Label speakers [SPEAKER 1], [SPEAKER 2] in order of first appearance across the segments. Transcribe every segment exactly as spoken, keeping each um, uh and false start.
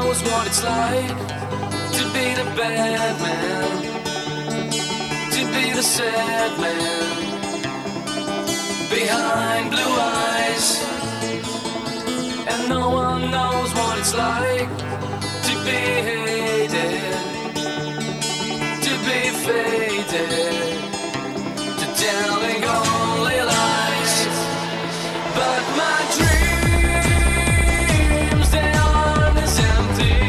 [SPEAKER 1] knows what it's like to be the bad man, to be the sad man behind blue eyes. And no one knows what it's like to be hated, to be faded, to telling only lies. But my dreams, they aren't as empty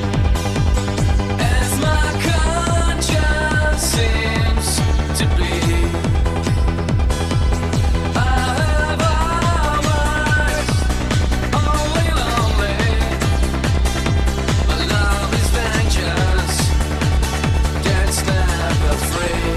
[SPEAKER 1] as my conscience seems to be. I have hours only lonely. My love is vengeance that's never free.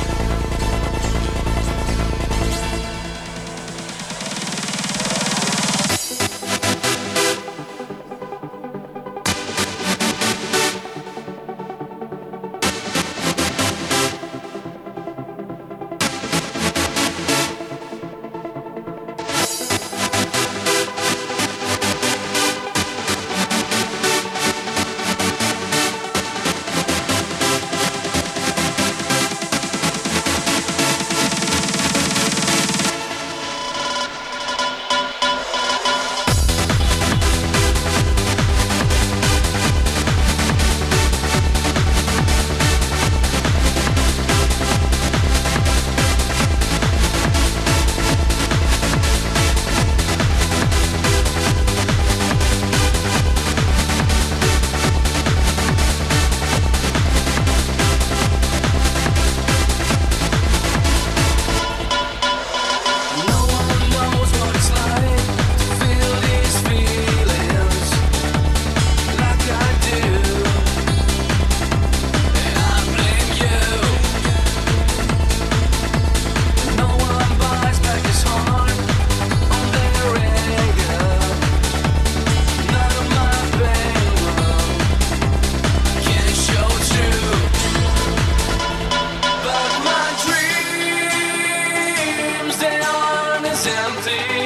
[SPEAKER 1] Empty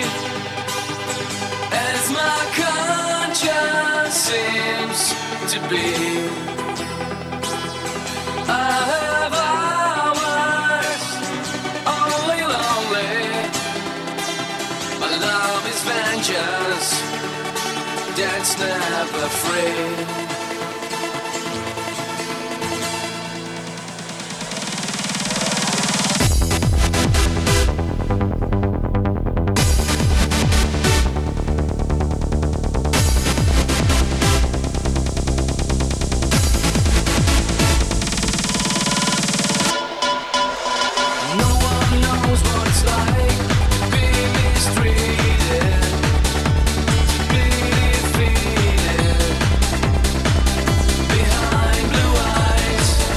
[SPEAKER 1] as my conscience seems to be. I have hours only lonely. My love is vengeance that's never free.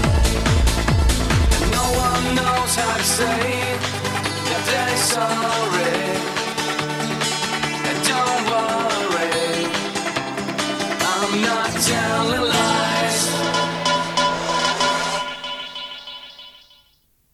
[SPEAKER 1] Say that they're sorry.